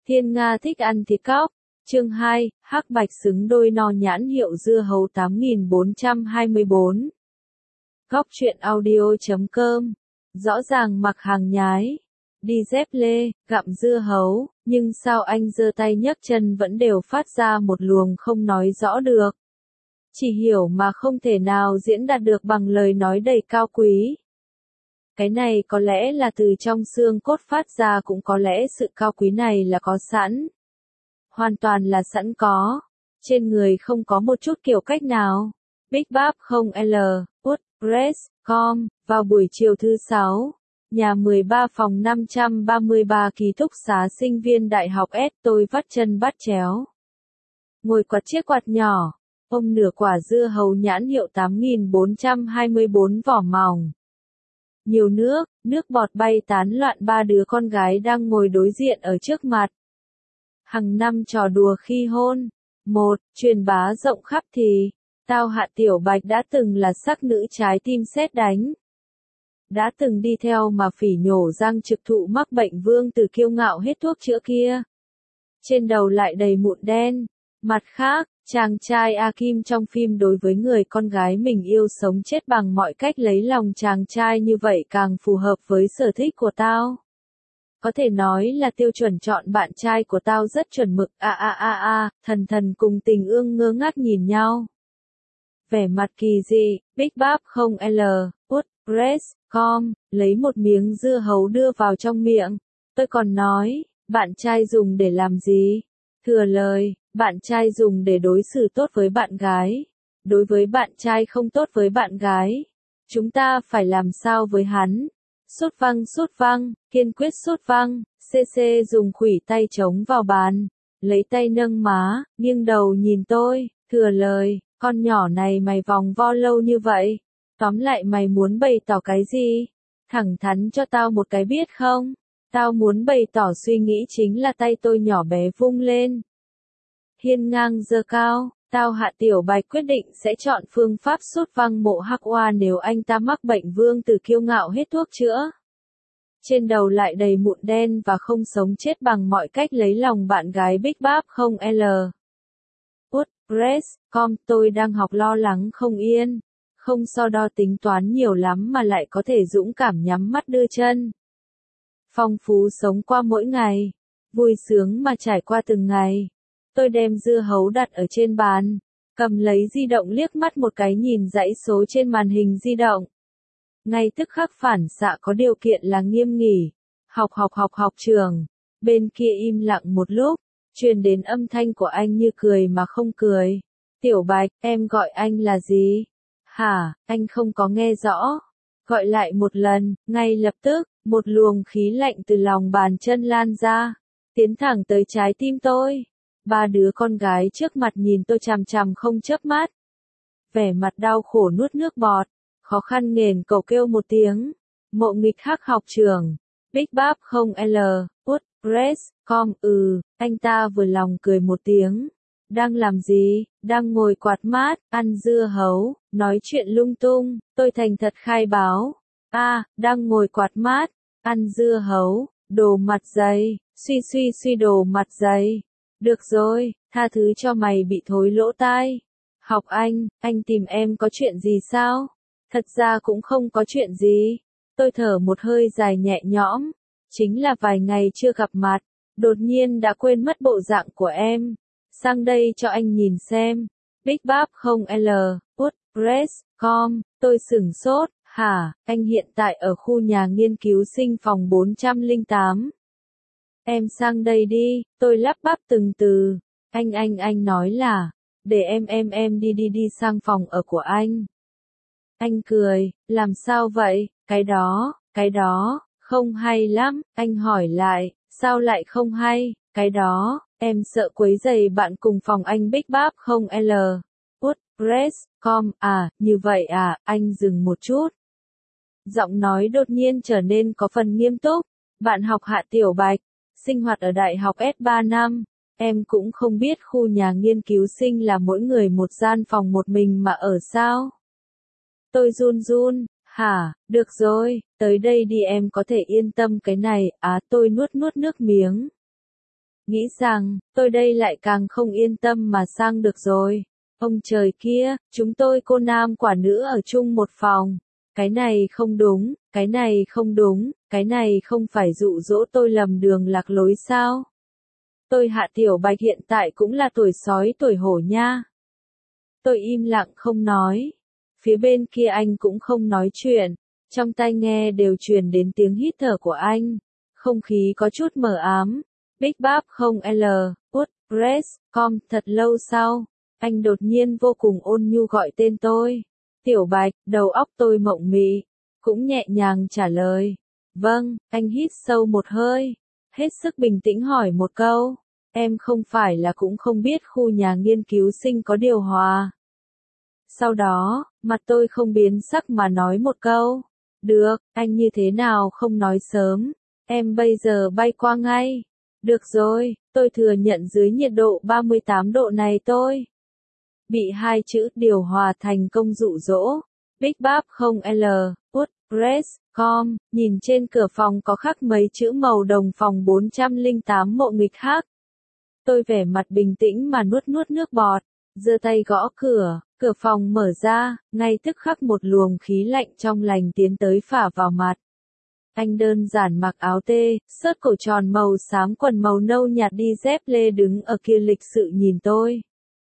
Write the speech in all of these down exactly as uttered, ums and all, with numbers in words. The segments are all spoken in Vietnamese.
Thiên Nga thích ăn thịt cóc. Chương hai, hắc bạch xứng đôi no nhãn hiệu dưa hấu tám nghìn bốn trăm hai mươi bốn. Góc truyện audio chấm com. Rõ ràng mặc hàng nhái, đi dép lê, gặm dưa hấu, nhưng sao anh giơ tay nhấc chân vẫn đều phát ra một luồng không nói rõ được. Chỉ hiểu mà không thể nào diễn đạt được bằng lời nói đầy cao quý. Cái này có lẽ là từ trong xương cốt phát ra, cũng có lẽ sự cao quý này là có sẵn. Hoàn toàn là sẵn có. Trên người không có một chút kiểu cách nào. Big Bap không L, WordPress, com, vào buổi chiều thứ sáu, nhà mười ba phòng năm trăm ba mươi ba ký túc xá sinh viên đại học S, tôi vắt chân bắt chéo. Ngồi quạt chiếc quạt nhỏ, ôm nửa quả dưa hấu nhãn hiệu tám nghìn bốn trăm hai mươi bốn vỏ mỏng. Nhiều nước, nước bọt bay tán loạn, ba đứa con gái đang ngồi đối diện ở trước mặt. Hằng năm trò đùa khi hôn. Một, truyền bá rộng khắp thì, tao Hạ Tiểu Bạch đã từng là sắc nữ trái tim sét đánh. Đã từng đi theo mà phỉ nhổ răng trực thụ mắc bệnh vương từ kiêu ngạo hết thuốc chữa kia. Trên đầu lại đầy mụn đen. Mặt khác, chàng trai A Kim trong phim đối với người con gái mình yêu sống chết bằng mọi cách lấy lòng chàng trai như vậy càng phù hợp với sở thích của tao. Có thể nói là tiêu chuẩn chọn bạn trai của tao rất chuẩn mực. A a a a, thần thần cùng tình ương ngơ ngác nhìn nhau. Vẻ mặt kỳ dị, Big Bap không L, WordPress, com, lấy một miếng dưa hấu đưa vào trong miệng. Tôi còn nói, bạn trai dùng để làm gì? Thừa lời, bạn trai dùng để đối xử tốt với bạn gái. Đối với bạn trai không tốt với bạn gái, chúng ta phải làm sao với hắn? Sút văng sút văng, kiên quyết sút văng. xê xê dùng khuỷu tay chống vào bàn, lấy tay nâng má, nghiêng đầu nhìn tôi, thừa lời, con nhỏ này mày vòng vo lâu như vậy. Tóm lại mày muốn bày tỏ cái gì? Thẳng thắn cho tao một cái biết không? Tao muốn bày tỏ suy nghĩ chính là tay tôi nhỏ bé vung lên. Hiên ngang giơ cao, tao Hạ Tiểu Bạch quyết định sẽ chọn phương pháp sút văng mộ hắc oa nếu anh ta mắc bệnh vương từ kiêu ngạo hết thuốc chữa. Trên đầu lại đầy mụn đen và không sống chết bằng mọi cách lấy lòng bạn gái Big Bap không L. WordPress, com, tôi đang học lo lắng không yên. Không so đo tính toán nhiều lắm mà lại có thể dũng cảm nhắm mắt đưa chân. Phong phú sống qua mỗi ngày. Vui sướng mà trải qua từng ngày. Tôi đem dưa hấu đặt ở trên bàn. Cầm lấy di động liếc mắt một cái nhìn dãy số trên màn hình di động. Ngay tức khắc phản xạ có điều kiện là nghiêm nghỉ. Học học học học trường. Bên kia im lặng một lúc. Truyền đến âm thanh của anh như cười mà không cười. Tiểu Bạch, em gọi anh là gì? Hả, anh không có nghe rõ. Gọi lại một lần, ngay lập tức, một luồng khí lạnh từ lòng bàn chân lan ra. Tiến thẳng tới trái tim tôi. Ba đứa con gái trước mặt nhìn tôi chằm chằm không chớp mắt. Vẻ mặt đau khổ nuốt nước bọt. Khó khăn nghẹn cầu kêu một tiếng. Mộ nghịch hắc học trường. Big Bap không L, WordPress, com, ừ, anh ta vừa lòng cười một tiếng. Đang làm gì? Đang ngồi quạt mát, ăn dưa hấu, nói chuyện lung tung. Tôi thành thật khai báo. A, à, đang ngồi quạt mát, ăn dưa hấu, đồ mặt dày, suy suy suy đồ mặt dày. Được rồi, tha thứ cho mày bị thối lỗ tai. Học anh, anh tìm em có chuyện gì sao? Thật ra cũng không có chuyện gì. Tôi thở một hơi dài nhẹ nhõm. Chính là vài ngày chưa gặp mặt, đột nhiên đã quên mất bộ dạng của em. Sang đây cho anh nhìn xem. Big Bap không L, WordPress, com, tôi sửng sốt. Hả, anh hiện tại ở khu nhà nghiên cứu sinh phòng bốn trăm lẻ tám. Em sang đây đi, tôi lắp bắp từng từ. Anh anh anh nói là, để em em em đi đi đi sang phòng ở của anh. Anh cười, làm sao vậy, cái đó, cái đó, không hay lắm, anh hỏi lại, sao lại không hay, cái đó, em sợ quấy rầy bạn cùng phòng anh Big Bap không L. WordPress, com, à, như vậy à, anh dừng một chút. Giọng nói đột nhiên trở nên có phần nghiêm túc. Bạn học Hạ Tiểu Bạch, sinh hoạt ở đại học S ba năm. Em cũng không biết khu nhà nghiên cứu sinh là mỗi người một gian phòng một mình mà ở sao? Tôi run run, hả, được rồi, tới đây đi em có thể yên tâm cái này, á tôi nuốt nuốt nước miếng. nghĩ rằng, tôi đây lại càng không yên tâm mà sang được rồi. Ông trời kia, chúng tôi cô nam quả nữ ở chung một phòng. Cái này không đúng, cái này không đúng, cái này không phải dụ dỗ tôi lầm đường lạc lối sao? Tôi Hạ Tiểu Bạch hiện tại cũng là tuổi sói tuổi hổ nha. Tôi im lặng không nói. Phía bên kia anh cũng không nói chuyện. Trong tai nghe đều truyền đến tiếng hít thở của anh. Không khí có chút mờ ám. Big Bap không L, Wood, Press, com, thật lâu sau. Anh đột nhiên vô cùng ôn nhu gọi tên tôi. Tiểu Bạch, đầu óc tôi mộng mị. Cũng nhẹ nhàng trả lời. Vâng, anh hít sâu một hơi. Hết sức bình tĩnh hỏi một câu. Em không phải là cũng không biết khu nhà nghiên cứu sinh có điều hòa. Sau đó, mặt tôi không biến sắc mà nói một câu. Được, anh như thế nào không nói sớm. Em bây giờ bay qua ngay. Được rồi, tôi thừa nhận dưới nhiệt độ ba mươi tám độ này tôi bị hai chữ điều hòa thành công dụ dỗ. Big Bap không L, Wood, Press, com, nhìn trên cửa phòng có khắc mấy chữ màu đồng phòng bốn trăm lẻ tám mộ nghịch khác. Tôi vẻ mặt bình tĩnh mà nuốt nuốt nước bọt, giơ tay gõ cửa, cửa phòng mở ra, ngay tức khắc một luồng khí lạnh trong lành tiến tới phả vào mặt. Anh đơn giản mặc áo tê, sớt cổ tròn màu xám quần màu nâu nhạt đi dép lê đứng ở kia lịch sự nhìn tôi.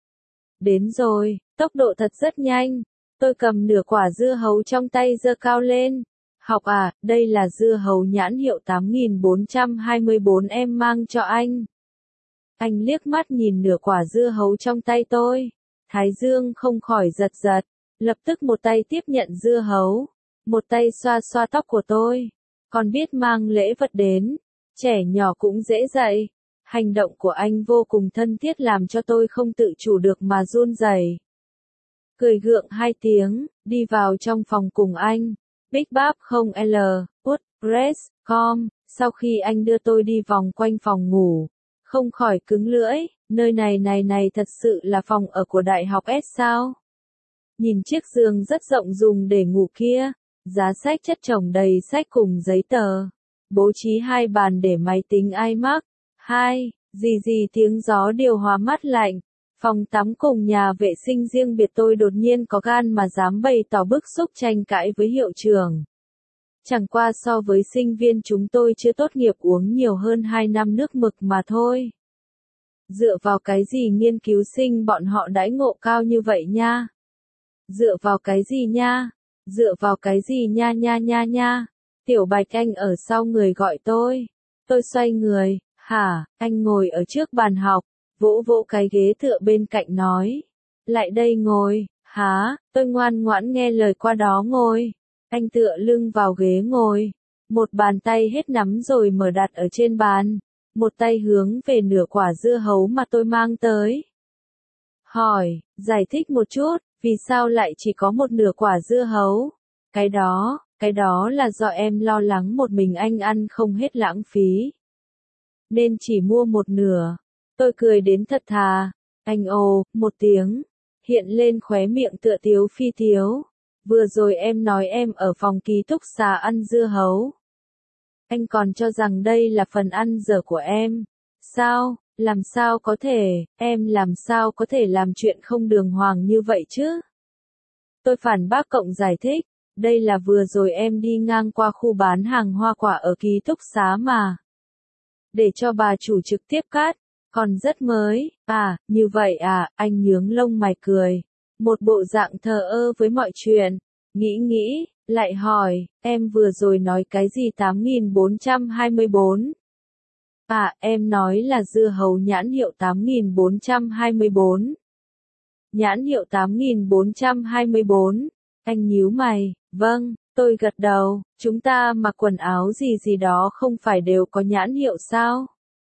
Đến rồi, tốc độ thật rất nhanh. Tôi cầm nửa quả dưa hấu trong tay giơ cao lên. Học à, đây là dưa hấu nhãn hiệu tám nghìn bốn trăm hai mươi bốn em mang cho anh. Anh liếc mắt nhìn nửa quả dưa hấu trong tay tôi. Thái dương không khỏi giật giật. Lập tức một tay tiếp nhận dưa hấu. Một tay xoa xoa tóc của tôi. Còn biết mang lễ vật đến. Trẻ nhỏ cũng dễ dạy. Hành động của anh vô cùng thân thiết làm cho tôi không tự chủ được mà run rẩy. Cười gượng hai tiếng, đi vào trong phòng cùng anh. Big Bap không L, Wood, Press, com, sau khi anh đưa tôi đi vòng quanh phòng ngủ, không khỏi cứng lưỡi, nơi này này này thật sự là phòng ở của Đại học S sao? Nhìn chiếc giường rất rộng dùng để ngủ kia, giá sách chất chồng đầy sách cùng giấy tờ, bố trí hai bàn để máy tính iMac, hai, gì gì tiếng gió điều hòa mát lạnh. Phòng tắm cùng nhà vệ sinh riêng biệt tôi đột nhiên có gan mà dám bày tỏ bức xúc tranh cãi với hiệu trưởng. Chẳng qua so với sinh viên chúng tôi chưa tốt nghiệp uống nhiều hơn hai năm nước mực mà thôi. Dựa vào cái gì nghiên cứu sinh bọn họ đãi ngộ cao như vậy nha? Dựa vào cái gì nha? Dựa vào cái gì nha nha nha nha? Tiểu Bạch anh ở sau người gọi tôi. Tôi xoay người, hả, anh ngồi ở trước bàn học. Vỗ vỗ cái ghế tựa bên cạnh nói. Lại đây ngồi, hả, tôi ngoan ngoãn nghe lời qua đó ngồi. Anh tựa lưng vào ghế ngồi. Một bàn tay hết nắm rồi mở đặt ở trên bàn. Một tay hướng về nửa quả dưa hấu mà tôi mang tới. Hỏi, giải thích một chút, vì sao lại chỉ có một nửa quả dưa hấu? Cái đó, cái đó là do em lo lắng một mình anh ăn không hết lãng phí. Nên chỉ mua một nửa. Tôi cười đến thật thà. Anh ồ, một tiếng. Hiện lên khóe miệng tựa tiếu phi tiếu. Vừa rồi em nói em ở phòng ký túc xá ăn dưa hấu. Anh còn cho rằng đây là phần ăn dở của em. Sao, làm sao có thể, em làm sao có thể làm chuyện không đường hoàng như vậy chứ? Tôi phản bác cộng giải thích. Đây là vừa rồi em đi ngang qua khu bán hàng hoa quả ở ký túc xá mà. Để cho bà chủ trực tiếp cắt. Còn rất mới, à, như vậy à, anh nhướng lông mày cười. Một bộ dạng thờ ơ với mọi chuyện. Nghĩ nghĩ, lại hỏi, em vừa rồi nói cái gì tám nghìn bốn trăm hai mươi bốn? À, em nói là dưa hấu nhãn hiệu tám nghìn bốn trăm hai mươi bốn. Nhãn hiệu tám nghìn bốn trăm hai mươi bốn. Anh nhíu mày, vâng, tôi gật đầu, chúng ta mặc quần áo gì gì đó không phải đều có nhãn hiệu sao?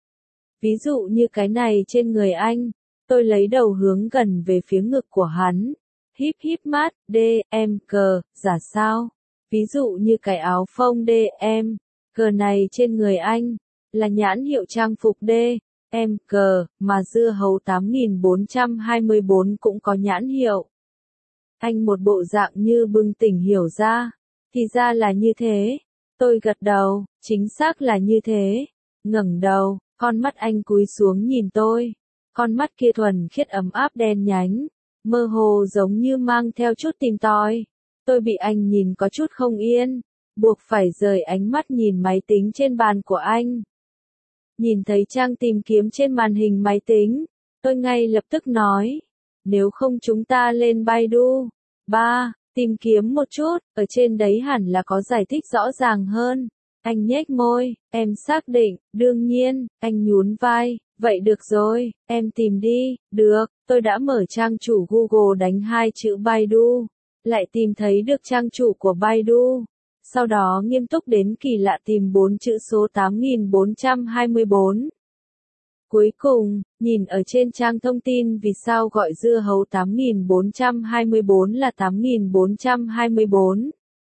Ví dụ như cái này trên người anh, tôi lấy đầu hướng gần về phía ngực của hắn. Híp híp mắt, D, em, cờ, giả sao? Ví dụ như cái áo phông D, em, cờ này trên người anh, là nhãn hiệu trang phục D, em, cờ, mà dưa hấu tám nghìn bốn trăm hai mươi bốn cũng có nhãn hiệu. Anh một bộ dạng như bừng tỉnh hiểu ra, thì ra là như thế. Tôi gật đầu, chính xác là như thế. Ngẩng đầu, Con mắt anh cúi xuống nhìn tôi. Con mắt kia thuần khiết ấm áp đen nhánh, mơ hồ giống như mang theo chút tìm tòi. Tôi bị anh nhìn có chút không yên, buộc phải rời ánh mắt nhìn máy tính trên bàn của anh. Nhìn thấy trang tìm kiếm trên màn hình máy tính, tôi ngay lập tức nói, nếu không chúng ta lên Baidu. Ba, tìm kiếm một chút, ở trên đấy hẳn là có giải thích rõ ràng hơn. Anh nhếch môi, em xác định, đương nhiên, anh nhún vai, vậy được rồi, em tìm đi, được, tôi đã mở trang chủ Google đánh hai chữ Baidu, lại tìm thấy được trang chủ của Baidu. Sau đó nghiêm túc đến kỳ lạ tìm bốn chữ số tám nghìn bốn trăm hai mươi bốn. Cuối cùng, nhìn ở trên trang thông tin vì sao gọi dưa hấu tám nghìn bốn trăm hai mươi bốn là tám nghìn bốn trăm hai mươi bốn.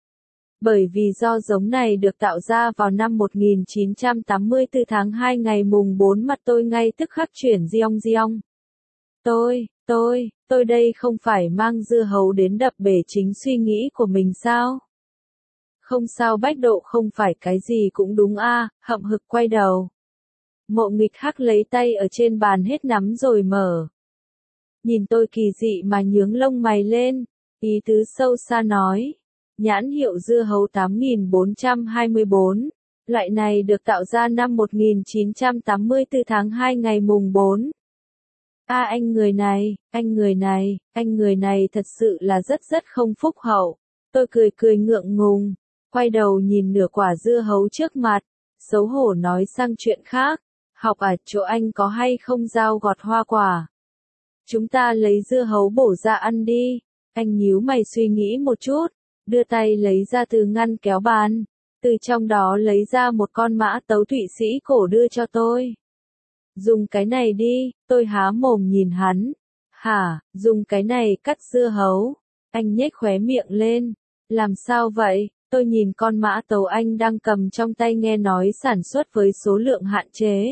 Bởi vì do giống này được tạo ra vào năm một nghìn chín trăm tám mươi tư tháng hai ngày mùng bốn mặt tôi ngay tức khắc chuyển giong giong. Tôi, tôi, tôi đây không phải mang dưa hấu đến đập bể chính suy nghĩ của mình sao? Không sao Bách Độ không phải cái gì cũng đúng a, à, hậm hực quay đầu. Mộ Nghịch Hắc lấy tay ở trên bàn hết nắm rồi mở. Nhìn tôi kỳ dị mà nhướng lông mày lên, ý tứ sâu xa nói. Nhãn hiệu dưa hấu tám nghìn bốn trăm hai mươi bốn, loại này được tạo ra năm một nghìn chín trăm tám mươi tư tháng hai ngày mùng bốn. A à, anh người này, anh người này, anh người này thật sự là rất rất không phúc hậu. Tôi cười cười ngượng ngùng, quay đầu nhìn nửa quả dưa hấu trước mặt, xấu hổ nói sang chuyện khác. Học à, chỗ anh có hay không dao gọt hoa quả? Chúng ta lấy dưa hấu bổ ra ăn đi. Anh nhíu mày suy nghĩ một chút, đưa tay lấy ra từ ngăn kéo bàn, từ trong đó lấy ra một con mã tấu Thụy Sĩ cổ đưa cho tôi. Dùng cái này đi, tôi há mồm nhìn hắn. Hả, dùng cái này cắt dưa hấu? Anh nhếch khóe miệng lên. Làm sao vậy? Tôi nhìn con mã tấu anh đang cầm trong tay nghe nói sản xuất với số lượng hạn chế.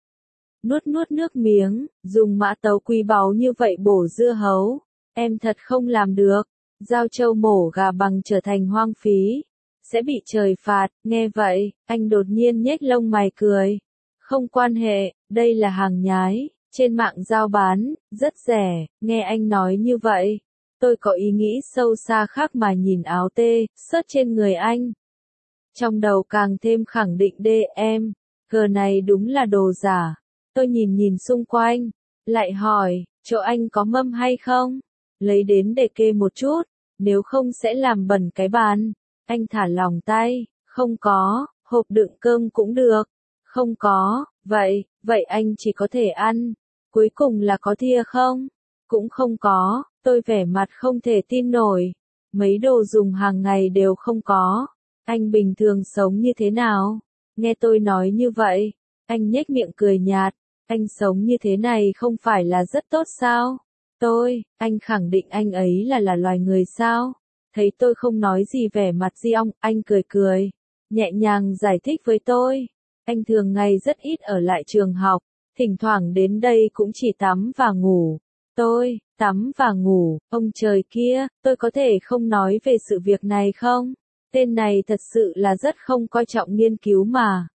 Nuốt nuốt nước miếng, dùng mã tấu quý báu như vậy bổ dưa hấu. Em thật không làm được. Giao trâu mổ gà bằng trở thành hoang phí. Sẽ bị trời phạt, nghe vậy, anh đột nhiên nhếch lông mày cười. Không quan hệ, đây là hàng nhái, trên mạng giao bán, rất rẻ, nghe anh nói như vậy. Tôi có ý nghĩ sâu xa khác mà nhìn áo tê, sớt trên người anh. Trong đầu càng thêm khẳng định đê em, cờ này đúng là đồ giả. Tôi nhìn nhìn xung quanh, lại hỏi, chỗ anh có mâm hay không? Lấy đến để kê một chút, nếu không sẽ làm bẩn cái bàn. Anh thả lỏng tay, không có, hộp đựng cơm cũng được. Không có, vậy, vậy anh chỉ có thể ăn. Cuối cùng là có thìa không? Cũng không có, tôi vẻ mặt không thể tin nổi. Mấy đồ dùng hàng ngày đều không có. Anh bình thường sống như thế nào? Nghe tôi nói như vậy, anh nhếch miệng cười nhạt. Anh sống như thế này không phải là rất tốt sao? Tôi, anh khẳng định anh ấy là là loài người sao? Thấy tôi không nói gì vẻ mặt Giong, anh cười cười, nhẹ nhàng giải thích với tôi. Anh thường ngày rất ít ở lại trường học, thỉnh thoảng đến đây cũng chỉ tắm và ngủ. Tôi, tắm và ngủ, ông trời kia, tôi có thể không nói về sự việc này không? Tên này thật sự là rất không coi trọng nghiên cứu mà.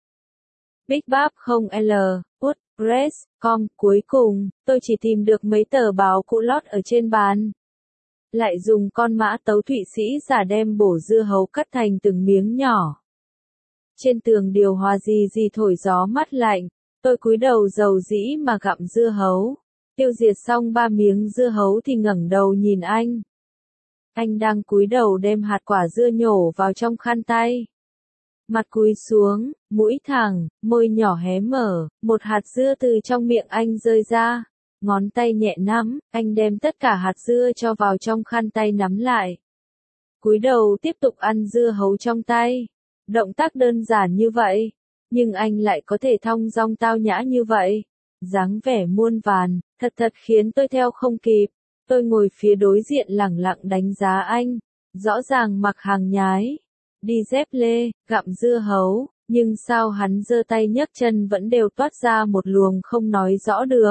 Big Bab không L, WordPress, com, cuối cùng, tôi chỉ tìm được mấy tờ báo cũ lót ở trên bàn. Lại dùng con mã tấu Thụy Sĩ giả đem bổ dưa hấu cắt thành từng miếng nhỏ. Trên tường điều hòa gì gì thổi gió mát lạnh, tôi cúi đầu dầu dĩ mà gặm dưa hấu. Tiêu diệt xong ba miếng dưa hấu thì ngẩng đầu nhìn anh. Anh đang cúi đầu đem hạt quả dưa nhổ vào trong khăn tay. Mặt cúi xuống, mũi thẳng, môi nhỏ hé mở, một hạt dưa từ trong miệng anh rơi ra. Ngón tay nhẹ nắm, anh đem tất cả hạt dưa cho vào trong khăn tay nắm lại. Cúi đầu tiếp tục ăn dưa hấu trong tay. Động tác đơn giản như vậy, nhưng anh lại có thể thong dong tao nhã như vậy. Dáng vẻ muôn vàn, thật thật khiến tôi theo không kịp. Tôi ngồi phía đối diện lẳng lặng đánh giá anh. Rõ ràng mặc hàng nhái, đi dép lê, gặm dưa hấu, nhưng sao hắn giơ tay nhấc chân vẫn đều toát ra một luồng không nói rõ được.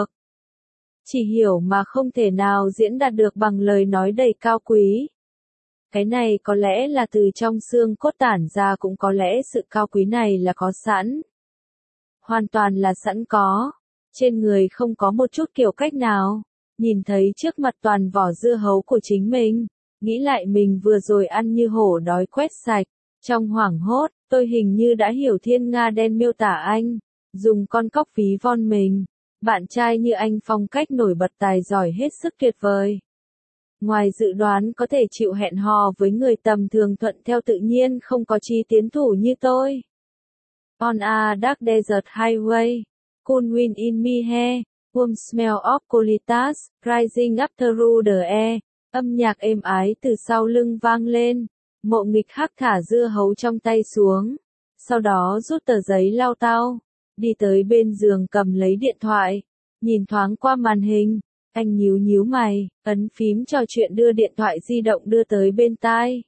Chỉ hiểu mà không thể nào diễn đạt được bằng lời nói đầy cao quý. Cái này có lẽ là từ trong xương cốt tản ra, cũng có lẽ sự cao quý này là có sẵn. hoàn toàn là sẵn có. Trên người không có một chút kiểu cách nào. Nhìn thấy trước mặt toàn vỏ dưa hấu của chính mình, nghĩ lại mình vừa rồi ăn như hổ đói quét sạch. Trong hoảng hốt, tôi hình như đã hiểu thiên nga đen miêu tả anh, dùng con cóc ví von mình. Bạn trai như anh phong cách nổi bật tài giỏi hết sức tuyệt vời. Ngoài dự đoán có thể chịu hẹn hò với người tầm thường thuận theo tự nhiên không có chí tiến thủ như tôi. On a dark desert highway, cool wind in my hair, warm smell of colitas, rising up through the air. Âm nhạc êm ái từ sau lưng vang lên. Mộ Nghịch Hắc thả dưa hấu trong tay xuống. Sau đó rút tờ giấy lau tao. Đi tới bên giường cầm lấy điện thoại. Nhìn thoáng qua màn hình. Anh nhíu nhíu mày, ấn phím trò chuyện đưa điện thoại di động đưa tới bên tai.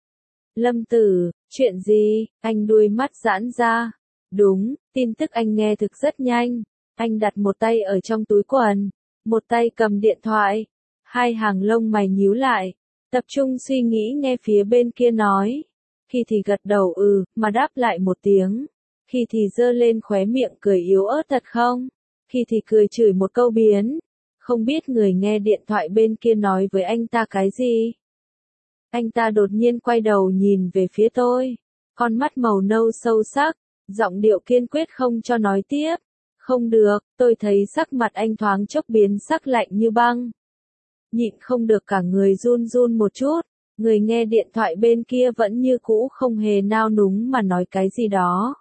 Lâm Tử, chuyện gì? Anh đuôi mắt giãn ra. Đúng, tin tức anh nghe thực rất nhanh. Anh đặt một tay ở trong túi quần, một tay cầm điện thoại. Hai hàng lông mày nhíu lại, tập trung suy nghĩ nghe phía bên kia nói. Khi thì gật đầu ừ, mà đáp lại một tiếng. Khi thì giơ lên khóe miệng cười yếu ớt thật không? Khi thì cười chửi một câu biến. Không biết người nghe điện thoại bên kia nói với anh ta cái gì? Anh ta đột nhiên quay đầu nhìn về phía tôi. Con mắt màu nâu sâu sắc, giọng điệu kiên quyết không cho nói tiếp. Không được, tôi thấy sắc mặt anh thoáng chốc biến sắc lạnh như băng. Nhịn không được cả người run run một chút. Người nghe điện thoại bên kia vẫn như cũ không hề nao núng mà nói cái gì đó.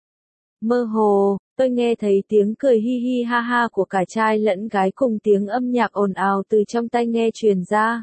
Mơ hồ, tôi nghe thấy tiếng cười hi hi ha ha của cả trai lẫn gái cùng tiếng âm nhạc ồn ào từ trong tai nghe truyền ra.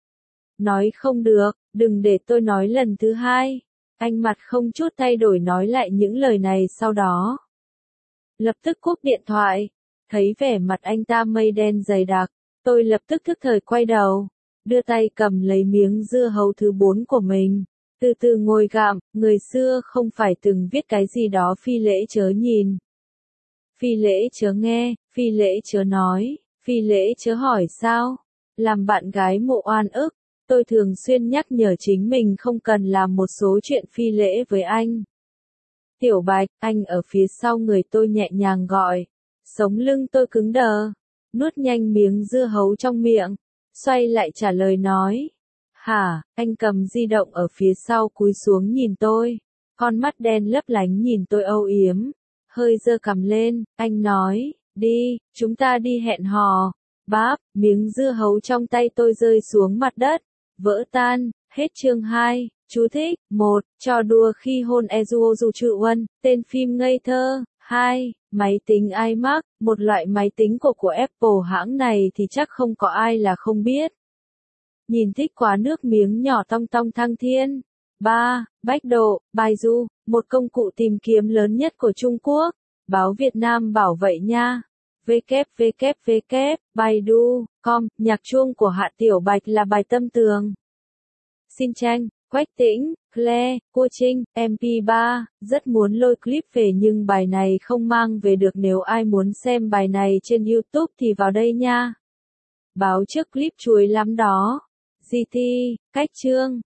Nói không được, đừng để tôi nói lần thứ hai. Anh mặt không chút thay đổi nói lại những lời này sau đó. Lập tức cúp điện thoại. Thấy vẻ mặt anh ta mây đen dày đặc, tôi lập tức thức thời quay đầu. Đưa tay cầm lấy miếng dưa hấu thứ bốn của mình. Từ từ ngồi gặm, người xưa không phải từng viết cái gì đó phi lễ chớ nhìn. Phi lễ chớ nghe, phi lễ chớ nói, phi lễ chớ hỏi sao. Làm bạn gái Mộ oan ức, tôi thường xuyên nhắc nhở chính mình không cần làm một số chuyện phi lễ với anh. Tiểu Bạch, anh ở phía sau người tôi nhẹ nhàng gọi. Sống lưng tôi cứng đờ, nuốt nhanh miếng dưa hấu trong miệng, xoay lại trả lời nói. Hả, anh cầm di động ở phía sau cúi xuống nhìn tôi, con mắt đen lấp lánh nhìn tôi âu yếm, hơi giơ cằm lên, anh nói, đi, chúng ta đi hẹn hò. Báp, miếng dưa hấu trong tay tôi rơi xuống mặt đất, vỡ tan, hết chương hai, chú thích, một, trò đùa khi hôn Ezuozu Chuan, tên phim ngây thơ, hai, máy tính iMac, một loại máy tính cổ của Apple hãng này thì chắc không có ai là không biết. Nhìn thích quá nước miếng nhỏ tong tong thăng thiên. ba. Bách độ, Baidu, một công cụ tìm kiếm lớn nhất của Trung Quốc. Báo Việt Nam bảo vậy nha. vê kép vê kép vê kép, Baidu, com, nhạc chuông của Hạ Tiểu Bạch là bài tâm tường. Xin tranh, Quách Tĩnh, Claire, cô Trinh, em pê ba, rất muốn lôi clip về nhưng bài này không mang về được, nếu ai muốn xem bài này trên YouTube thì vào đây nha. Báo trước clip chuối lắm đó. giê tê, cách chương.